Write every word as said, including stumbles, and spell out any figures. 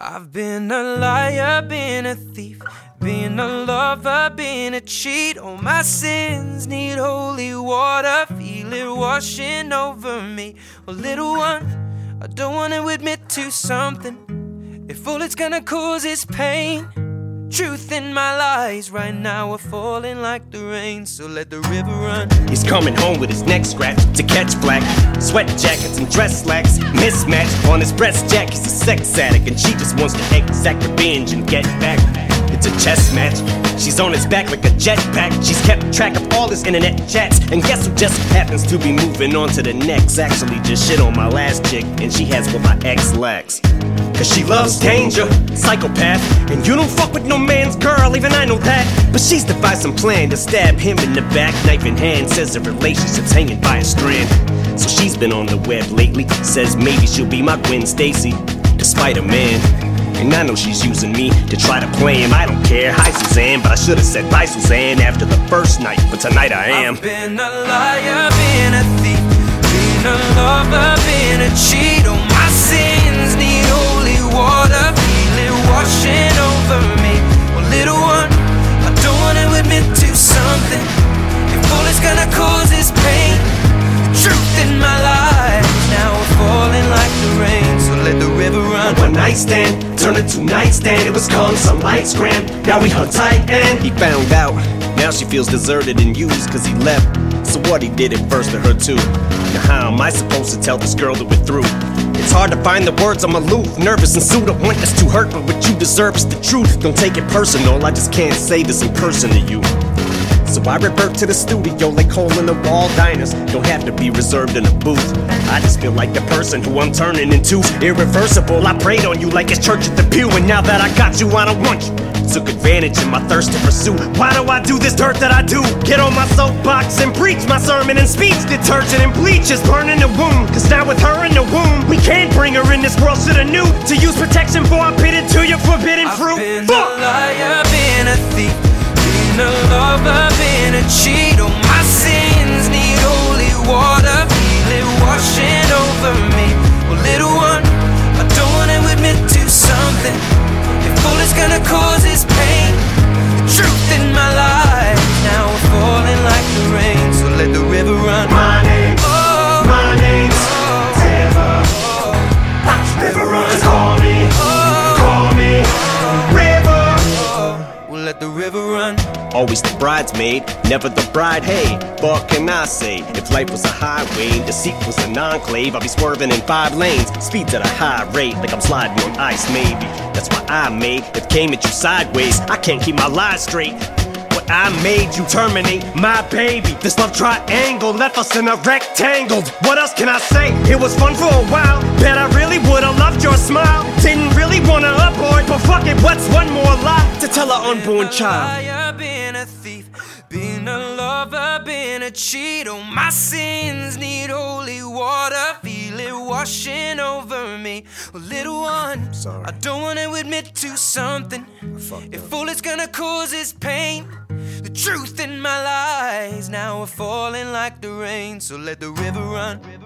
I've been a liar, been a thief, been a lover, been a cheat. All my sins need holy water, feel it washing over me. Well, little one, I don't want to admit to something. If all it's gonna cause is pain, truth in my lies right now are falling like the rain, so let the river run. He's coming home with his neck scratched to catch black sweat jackets and dress slacks mismatched on his breast jack. He's a sex addict and she just wants to exact revenge and get back. It's a chess match. She's on his back like a jetpack. She's kept track of all his internet chats, and guess who just happens to be moving on to the next? Actually just shit on my last chick, and she has what my ex lacks. Cause she loves danger, psychopath, and you don't fuck with no man's girl, even I know that. But she's devised some plan to stab him in the back, knife in hand, says the relationship's hanging by a strand. So she's been on the web lately, says maybe she'll be my Gwen Stacy, despite a man. And I know she's using me to try to play him, I don't care. Hi Suzanne, but I should've said bye Suzanne after the first night, but tonight I am. I've been a liar, been a thief, been a lover, been a cheat. All my sins need holy water, feel it washing over me. Well, little one, I don't wanna admit to something. If all it's gonna cause is pain, the truth in my life now we're falling like the rain, so let the river run. One night stand turned into nightstand. It was calm, some lights grand. Now we hung tight and he found out. Now she feels deserted and used cause he left. So what, he did it first to her too. Now how am I supposed to tell this girl that we're through? It's hard to find the words, I'm aloof, nervous and sued. I want this to hurt, but what you deserve is the truth. Don't take it personal, I just can't say this in person to you. So I revert to the studio like hole in the wall diners. Don't have to be reserved in a booth. I just feel like the person who I'm turning into. Irreversible, I prayed on you like it's church at the pew. And now that I got you, I don't want you. Took advantage of my thirst to pursue. Why do I do this dirt that I do? Get on my soapbox and preach my sermon and speech. Detergent and bleach is burning the womb. Cause now with her in the womb, we can't bring her in this world. Shoulda knew to use protection before I bit into your forbidden fruit. I've been Fuck. a liar, been a thief, been a lover, been a cheat. All my sins need holy water, feel it washing over me. Well, little one, I don't wanna admit to something. If all it's gonna cause is pain, the truth in my life now we're falling like the rain, so let the river run. My name, oh, my name's oh, River. oh, River runs, call me, oh, call me, River. oh, we'll let the river run. Always the bridesmaid, never the bride. Hey, what can I say? If life was a highway, deceit was an enclave, I'd be swerving in five lanes, speeds at a high rate, like I'm sliding on ice maybe. That's why I made it came at you sideways. I can't keep my lies straight. What I made you terminate my baby. This love triangle left us in a rectangle. What else can I say? It was fun for a while. Bet I really would've loved your smile. Didn't really wanna abort, but fuck it, what's one more lie to tell our unborn child? Been a thief, been a lover, been a cheat. All my sins need holy water, feel it washing over me. Well, little one, Sorry. I don't wanna admit to something. If all it's gonna cause is pain, the truth in my lies now are falling like the rain, so let the river run.